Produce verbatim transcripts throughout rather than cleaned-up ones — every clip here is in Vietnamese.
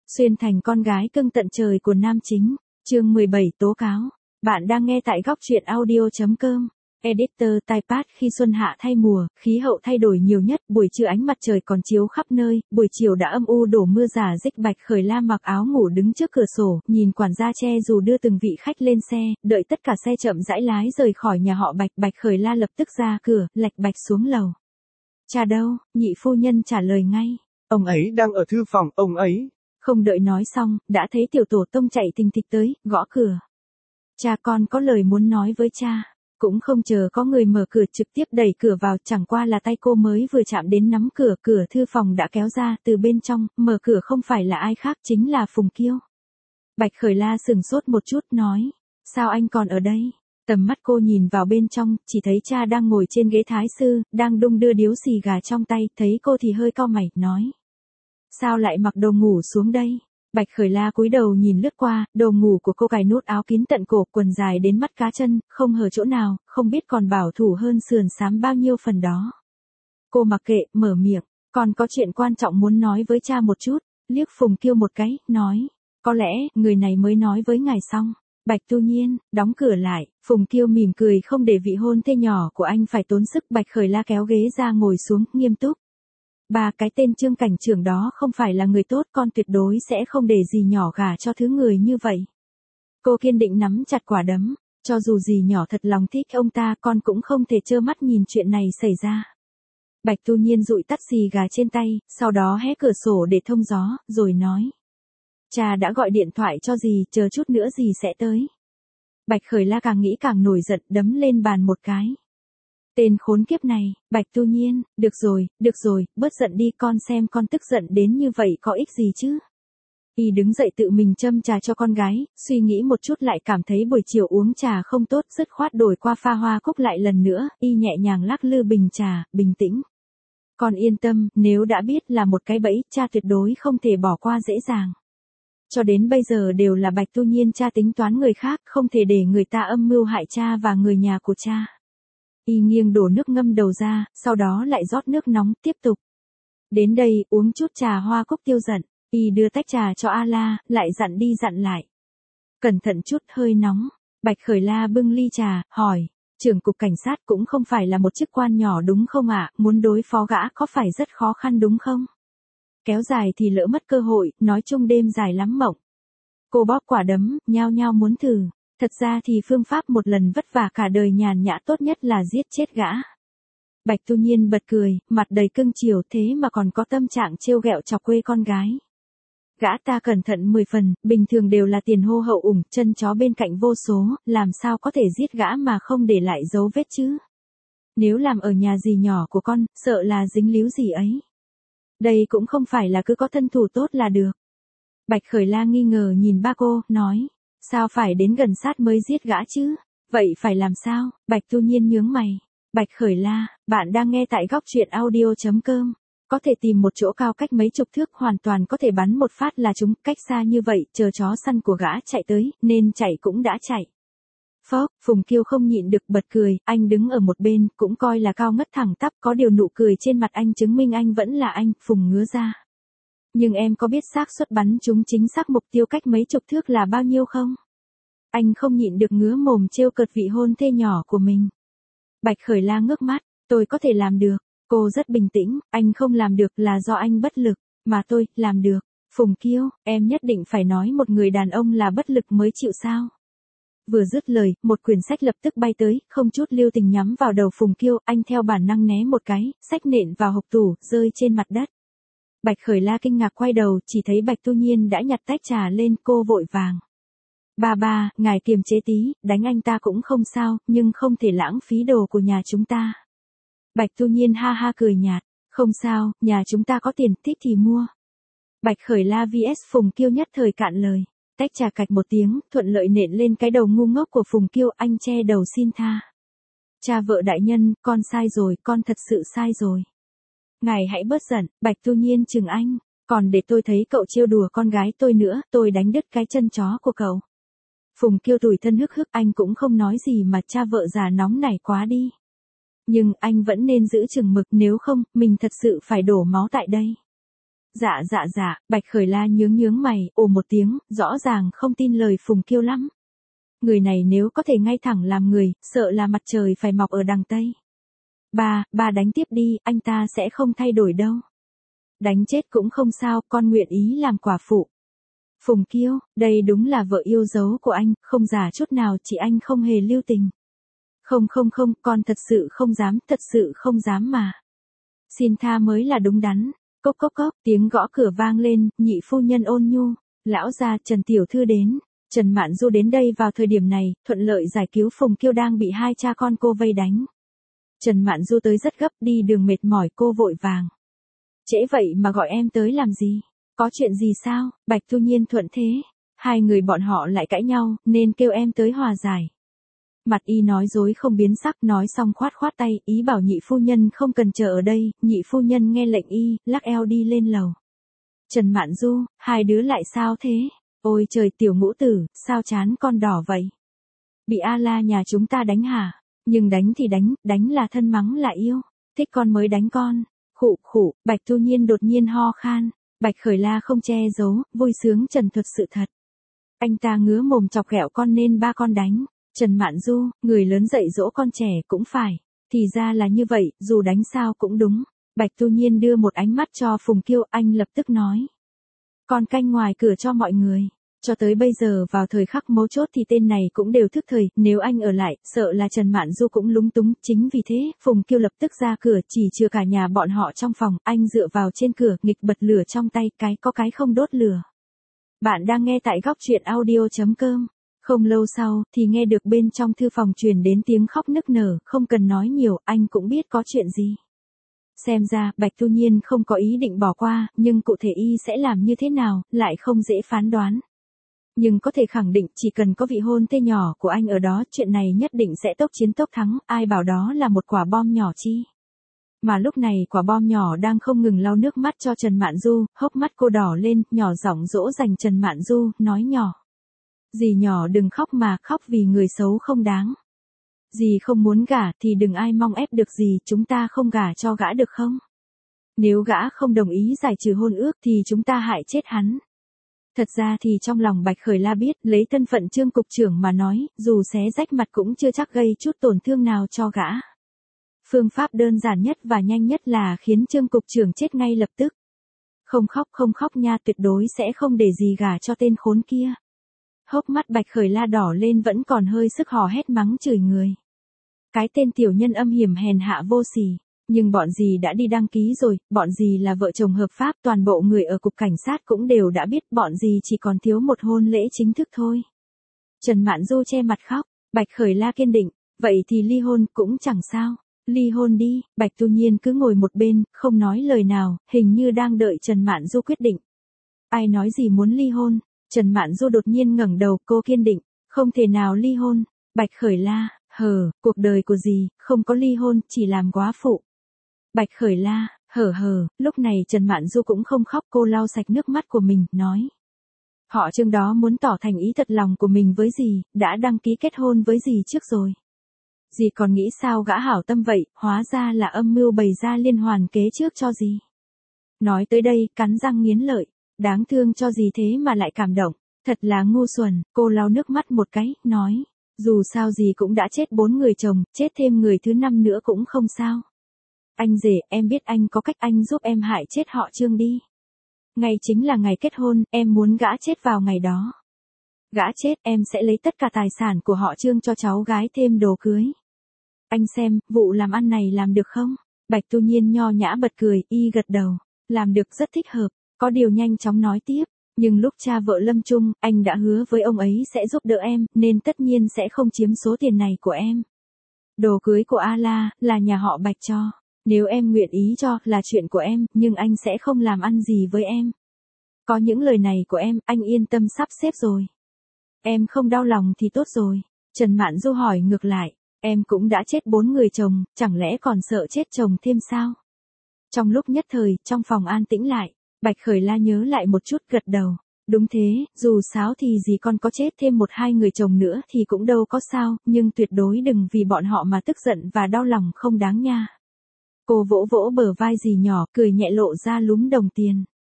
Xuyên thành con gái cưng tận trời của nam chính, chương mười bảy tố cáo. Bạn đang nghe tại góc truyện audio.com. Editor typepad. Khi xuân hạ thay mùa, khí hậu thay đổi nhiều nhất, buổi trưa ánh mặt trời còn chiếu khắp nơi, buổi chiều đã âm u đổ mưa rả rích. Bạch Khởi La mặc áo ngủ đứng trước cửa sổ, nhìn quản gia che dù đưa từng vị khách lên xe, đợi tất cả xe chậm rãi lái rời khỏi nhà họ Bạch. Bạch Khởi La lập tức ra cửa, lạch bạch xuống lầu. Cha đâu? Nhị phu nhân trả lời ngay. Ông ấy đang ở thư phòng, ông ấy. Không đợi nói xong, đã thấy tiểu tổ tông chạy thình thịch tới, gõ cửa. Cha, con có lời muốn nói với cha. Cũng không chờ có người mở cửa, trực tiếp đẩy cửa vào, chẳng qua là tay cô mới vừa chạm đến nắm cửa, cửa thư phòng đã kéo ra, từ bên trong, mở cửa không phải là ai khác, chính là Phùng Kiêu. Bạch Khởi La sừng sốt một chút, nói, sao anh còn ở đây? Tầm mắt cô nhìn vào bên trong, chỉ thấy cha đang ngồi trên ghế thái sư, đang đung đưa điếu xì gà trong tay, thấy cô thì hơi cau mày, nói. Sao lại mặc đồ ngủ xuống đây? Bạch Khởi La cúi đầu nhìn lướt qua, đồ ngủ của cô cài nút áo kín tận cổ, quần dài đến mắt cá chân, không hở chỗ nào, không biết còn bảo thủ hơn sườn xám bao nhiêu phần đó. Cô mặc kệ, mở miệng, còn có chuyện quan trọng muốn nói với cha một chút, liếc Phùng Kiêu một cái, nói, có lẽ, người này mới nói với ngài xong. Bạch Tu Nhiên, đóng cửa lại, Phùng Kiêu mỉm cười không để vị hôn thê nhỏ của anh phải tốn sức. Bạch Khởi La kéo ghế ra ngồi xuống, nghiêm túc. Ba, cái tên Trương cảnh trưởng đó không phải là người tốt, con tuyệt đối sẽ không để gì nhỏ gả cho thứ người như vậy. Cô kiên định nắm chặt quả đấm, cho dù gì nhỏ thật lòng thích ông ta, con cũng không thể trơ mắt nhìn chuyện này xảy ra. Bạch Tu Nhiên dụi tắt xì gà trên tay, sau đó hé cửa sổ để thông gió, rồi nói. Cha đã gọi điện thoại cho dì, chờ chút nữa dì sẽ tới. Bạch Khởi La càng nghĩ càng nổi giận, đấm lên bàn một cái. Tên khốn kiếp này, Bạch Tu Nhiên, được rồi, được rồi, bớt giận đi, con xem con tức giận đến như vậy có ích gì chứ. Y đứng dậy tự mình châm trà cho con gái, suy nghĩ một chút lại cảm thấy buổi chiều uống trà không tốt, dứt khoát đổi qua pha hoa cúc lại lần nữa, Y nhẹ nhàng lắc lư bình trà, bình tĩnh. Con yên tâm, nếu đã biết là một cái bẫy, cha tuyệt đối không thể bỏ qua dễ dàng. Cho đến bây giờ đều là Bạch Tu Nhiên cha tính toán người khác, không thể để người ta âm mưu hại cha và người nhà của cha. Y nghiêng đổ nước ngâm đầu ra, sau đó lại rót nước nóng, tiếp tục. Đến đây, uống chút trà hoa cúc tiêu giận. Y đưa tách trà cho A La, lại dặn đi dặn lại. Cẩn thận chút, hơi nóng. Bạch Khởi La bưng ly trà, hỏi. Trưởng cục cảnh sát cũng không phải là một chức quan nhỏ đúng không ạ, muốn đối phó gã có phải rất khó khăn đúng không? Kéo dài thì lỡ mất cơ hội, nói chung đêm dài lắm mộng. Cô bóp quả đấm, nhao nhao muốn thử. Thật ra thì phương pháp một lần vất vả cả đời nhàn nhã tốt nhất là giết chết gã. Bạch Tu Nhiên bật cười, mặt đầy cưng chiều, thế mà còn có tâm trạng trêu ghẹo chọc quê con gái. Gã ta cẩn thận mười phần, bình thường đều là tiền hô hậu ủng, chân chó bên cạnh vô số, làm sao có thể giết gã mà không để lại dấu vết chứ? Nếu làm ở nhà dì nhỏ của con, sợ là dính líu gì ấy. Đây cũng không phải là cứ có thân thủ tốt là được. Bạch Khởi La nghi ngờ nhìn ba cô, nói. Sao phải đến gần sát mới giết gã chứ? Vậy phải làm sao? Bạch Tu Nhiên nhướng mày. Bạch Khởi La, bạn đang nghe tại góc truyện audio.com. Có thể tìm một chỗ cao cách mấy chục thước, hoàn toàn có thể bắn một phát là trúng, cách xa như vậy, chờ chó săn của gã chạy tới, nên chạy cũng đã chạy. Phốc, Phùng Kiêu không nhịn được bật cười, anh đứng ở một bên, cũng coi là cao ngất thẳng tắp, có điều nụ cười trên mặt anh chứng minh anh vẫn là anh. Phùng ngứa ra. Nhưng em có biết xác suất bắn trúng chính xác mục tiêu cách mấy chục thước là bao nhiêu không? Anh không nhịn được ngứa mồm trêu cợt vị hôn thê nhỏ của mình. Bạch Khởi La ngước mắt, tôi có thể làm được. Cô rất bình tĩnh, anh không làm được là do anh bất lực, mà tôi, làm được. Phùng Kiêu, em nhất định phải nói một người đàn ông là bất lực mới chịu sao? Vừa dứt lời, một quyển sách lập tức bay tới, không chút lưu tình nhắm vào đầu Phùng Kiêu, anh theo bản năng né một cái, sách nện vào hộc tủ, rơi trên mặt đất. Bạch Khởi La kinh ngạc quay đầu, chỉ thấy Bạch Tu Nhiên đã nhặt tách trà lên, cô vội vàng. Ba ba, ngài kiềm chế tí, đánh anh ta cũng không sao, nhưng không thể lãng phí đồ của nhà chúng ta. Bạch Tu Nhiên ha ha cười nhạt, không sao, nhà chúng ta có tiền, thích thì mua. Bạch Khởi La vs Phùng Kiêu nhất thời cạn lời, tách trà cạch một tiếng, thuận lợi nện lên cái đầu ngu ngốc của Phùng Kiêu, anh che đầu xin tha. Cha vợ đại nhân, con sai rồi, con thật sự sai rồi. Ngài hãy bớt giận, Bạch Tu Nhiên chừng anh, còn để tôi thấy cậu trêu đùa con gái tôi nữa, tôi đánh đứt cái chân chó của cậu. Phùng Kiêu tủi thân hức hức, anh cũng không nói gì mà cha vợ già nóng nảy quá đi. Nhưng anh vẫn nên giữ chừng mực, nếu không, mình thật sự phải đổ máu tại đây. Dạ dạ dạ, Bạch Khởi La nhướng nhướng mày, ồ một tiếng, rõ ràng không tin lời Phùng Kiêu lắm. Người này nếu có thể ngay thẳng làm người, sợ là mặt trời phải mọc ở đằng Tây. Ba, ba đánh tiếp đi, anh ta sẽ không thay đổi đâu. Đánh chết cũng không sao, con nguyện ý làm quả phụ. Phùng Kiêu, đây đúng là vợ yêu dấu của anh, không giả chút nào, chị anh không hề lưu tình. Không không không, con thật sự không dám, thật sự không dám mà. Xin tha mới là đúng đắn. Cốc cốc cốc, tiếng gõ cửa vang lên, nhị phu nhân ôn nhu. Lão gia, Trần tiểu thư đến. Trần Mạn Du đến đây vào thời điểm này, thuận lợi giải cứu Phùng Kiêu đang bị hai cha con cô vây đánh. Trần Mạn Du tới rất gấp, đi đường mệt mỏi, cô vội vàng. Trễ vậy mà gọi em tới làm gì? Có chuyện gì sao? Bạch Thu Nhiên thuận thế. Hai người bọn họ lại cãi nhau, nên kêu em tới hòa giải. Mặt y nói dối không biến sắc, nói xong khoát khoát tay, ý bảo nhị phu nhân không cần chờ ở đây. Nhị phu nhân nghe lệnh y, lắc eo đi lên lầu. Trần Mạn Du, hai đứa lại sao thế? Ôi trời, tiểu ngũ tử, sao chán con đỏ vậy? Bị A La nhà chúng ta đánh hả? Nhưng đánh thì đánh, đánh là thân mắng là yêu. Thích con mới đánh con. Khụ khụ, Bạch Thu Nhiên đột nhiên ho khan. Bạch Khởi La không che giấu, vui sướng trần thuật sự thật. Anh ta ngứa mồm chọc ghẹo con nên ba con đánh. Trần Mạn Du, người lớn dạy dỗ con trẻ cũng phải. Thì ra là như vậy, dù đánh sao cũng đúng. Bạch Thu Nhiên đưa một ánh mắt cho Phùng Kiêu, anh lập tức nói. Con canh ngoài cửa cho mọi người. Cho tới bây giờ vào thời khắc mấu chốt thì tên này cũng đều thức thời, nếu anh ở lại, sợ là Trần Mạn Du cũng lúng túng, chính vì thế, Phùng Kiêu lập tức ra cửa, chỉ chừa cả nhà bọn họ trong phòng, anh dựa vào trên cửa, nghịch bật lửa trong tay, cái có cái không đốt lửa. Bạn đang nghe tại góc truyện audio chấm com. Không lâu sau, thì nghe được bên trong thư phòng truyền đến tiếng khóc nức nở, không cần nói nhiều, anh cũng biết có chuyện gì. Xem ra, Bạch Thu Nhiên không có ý định bỏ qua, nhưng cụ thể y sẽ làm như thế nào, lại không dễ phán đoán. Nhưng có thể khẳng định chỉ cần có vị hôn thê nhỏ của anh ở đó, chuyện này nhất định sẽ tốc chiến tốc thắng, ai bảo đó là một quả bom nhỏ chi. Mà lúc này quả bom nhỏ đang không ngừng lau nước mắt cho Trần Mạn Du, hốc mắt cô đỏ lên, nhỏ giọng dỗ dành Trần Mạn Du, nói nhỏ. Dì nhỏ đừng khóc mà, khóc vì người xấu không đáng. Dì không muốn gả thì đừng ai mong ép được dì, chúng ta không gả cho gã được không? Nếu gã không đồng ý giải trừ hôn ước thì chúng ta hại chết hắn. Thật ra thì trong lòng Bạch Khởi La biết, lấy thân phận Trương cục trưởng mà nói, dù xé rách mặt cũng chưa chắc gây chút tổn thương nào cho gã. Phương pháp đơn giản nhất và nhanh nhất là khiến Trương cục trưởng chết ngay lập tức. Không khóc không khóc nha, tuyệt đối sẽ không để gì gả cho tên khốn kia. Hốc mắt Bạch Khởi La đỏ lên, vẫn còn hơi sức hò hét mắng chửi người. Cái tên tiểu nhân âm hiểm hèn hạ vô sỉ. Nhưng bọn dì đã đi đăng ký rồi, bọn dì là vợ chồng hợp pháp, toàn bộ người ở cục cảnh sát cũng đều đã biết, bọn dì chỉ còn thiếu một hôn lễ chính thức thôi. Trần Mạn Du che mặt khóc, Bạch Khởi La kiên định, vậy thì ly hôn cũng chẳng sao, ly hôn đi. Bạch Thu Nhiên cứ ngồi một bên, không nói lời nào, hình như đang đợi Trần Mạn Du quyết định. Ai nói gì muốn ly hôn? Trần Mạn Du đột nhiên ngẩng đầu, cô kiên định, không thể nào ly hôn. Bạch Khởi La, hờ, cuộc đời của dì, không có ly hôn, chỉ làm góa phụ. Bạch Khởi La, hờ hờ, lúc này Trần Mạn Du cũng không khóc, cô lau sạch nước mắt của mình, nói. Họ Trương đó muốn tỏ thành ý thật lòng của mình với dì, đã đăng ký kết hôn với dì trước rồi. Dì còn nghĩ sao gã hảo tâm vậy, hóa ra là âm mưu bày ra liên hoàn kế trước cho dì. Nói tới đây, cắn răng nghiến lợi, đáng thương cho dì thế mà lại cảm động, thật là ngu xuẩn, cô lau nước mắt một cái, nói. Dù sao dì cũng đã chết bốn người chồng, chết thêm người thứ năm nữa cũng không sao. Anh rể, em biết anh có cách, anh giúp em hại chết họ Trương đi. Ngày chính là ngày kết hôn, em muốn gã chết vào ngày đó. Gã chết, em sẽ lấy tất cả tài sản của họ Trương cho cháu gái thêm đồ cưới. Anh xem, vụ làm ăn này làm được không? Bạch Thu Nhiên nho nhã bật cười, y gật đầu. Làm được, rất thích hợp, có điều nhanh chóng nói tiếp. Nhưng lúc cha vợ lâm chung, anh đã hứa với ông ấy sẽ giúp đỡ em, nên tất nhiên sẽ không chiếm số tiền này của em. Đồ cưới của A La, là nhà họ Bạch cho. Nếu em nguyện ý cho, là chuyện của em, nhưng anh sẽ không làm ăn gì với em. Có những lời này của em, anh yên tâm sắp xếp rồi. Em không đau lòng thì tốt rồi. Trần Mạn Du hỏi ngược lại, em cũng đã chết bốn người chồng, chẳng lẽ còn sợ chết chồng thêm sao? Trong lúc nhất thời, trong phòng an tĩnh lại, Bạch Khởi La nhớ lại một chút, gật đầu. Đúng thế, dù sao thì gì con có chết thêm một hai người chồng nữa thì cũng đâu có sao, nhưng tuyệt đối đừng vì bọn họ mà tức giận và đau lòng, không đáng nha. Cô vỗ vỗ bờ vai dì nhỏ, cười nhẹ lộ ra lúm đồng tiền.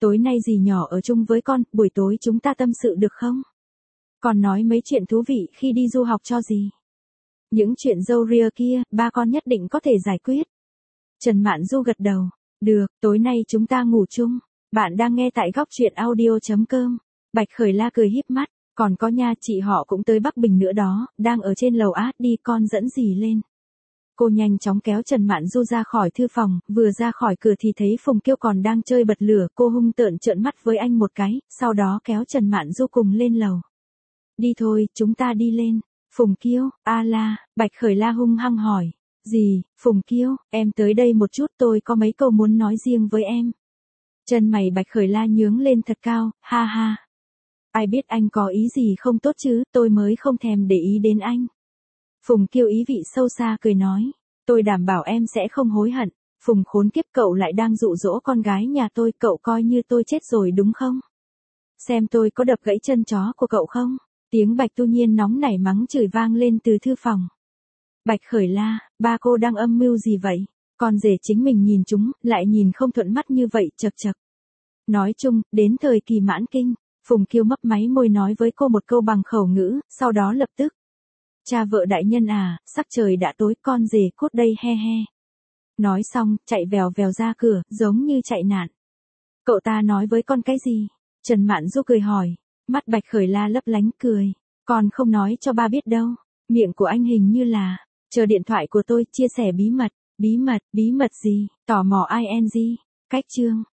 tối nay dì nhỏ ở chung với con, buổi tối chúng ta tâm sự được không? Còn nói mấy chuyện thú vị khi đi du học cho dì. Những chuyện râu ria kia, ba con nhất định có thể giải quyết. Trần Mạn Du gật đầu. Được, tối nay chúng ta ngủ chung. Bạn đang nghe tại góc truyện audio chấm com. Bạch Khởi La cười híp mắt. Còn có nha, chị họ cũng tới Bắc Bình nữa đó, đang ở trên lầu át, đi con dẫn dì lên. Cô nhanh chóng kéo Trần Mạn Du ra khỏi thư phòng, vừa ra khỏi cửa thì thấy Phùng Kiêu còn đang chơi bật lửa, cô hung tợn trợn mắt với anh một cái, sau đó kéo Trần Mạn Du cùng lên lầu. Đi thôi, chúng ta đi lên. Phùng Kiêu, a la, Bạch Khởi La hung hăng hỏi. Gì, Phùng Kiêu, em tới đây một chút, tôi có mấy câu muốn nói riêng với em. Chân mày Bạch Khởi La nhướng lên thật cao, ha ha. Ai biết anh có ý gì không tốt chứ, tôi mới không thèm để ý đến anh. Phùng Kiêu ý vị sâu xa cười nói, tôi đảm bảo em sẽ không hối hận. Phùng khốn kiếp, cậu lại đang dụ dỗ con gái nhà tôi, cậu coi như tôi chết rồi đúng không? Xem tôi có đập gãy chân chó của cậu không? Tiếng Bạch Tu Nhiên nóng nảy mắng chửi vang lên từ thư phòng. Bạch Khởi La, ba cô đang âm mưu gì vậy? Con rể chính mình nhìn chúng, lại nhìn không thuận mắt như vậy, chật chật. Nói chung, đến thời kỳ mãn kinh, Phùng Kiêu mấp máy môi nói với cô một câu bằng khẩu ngữ, sau đó lập tức. Cha vợ đại nhân à, sắc trời đã tối, con rể cút đây he he. Nói xong, chạy vèo vèo ra cửa, giống như chạy nạn. Cậu ta nói với con cái gì? Trần Mạn Du cười hỏi. Mắt Bạch Khởi La lấp lánh cười. Con không nói cho ba biết đâu. Miệng của anh hình như là, chờ điện thoại của tôi, chia sẻ bí mật. Bí mật, bí mật gì? Tò mò ing. Cách chương.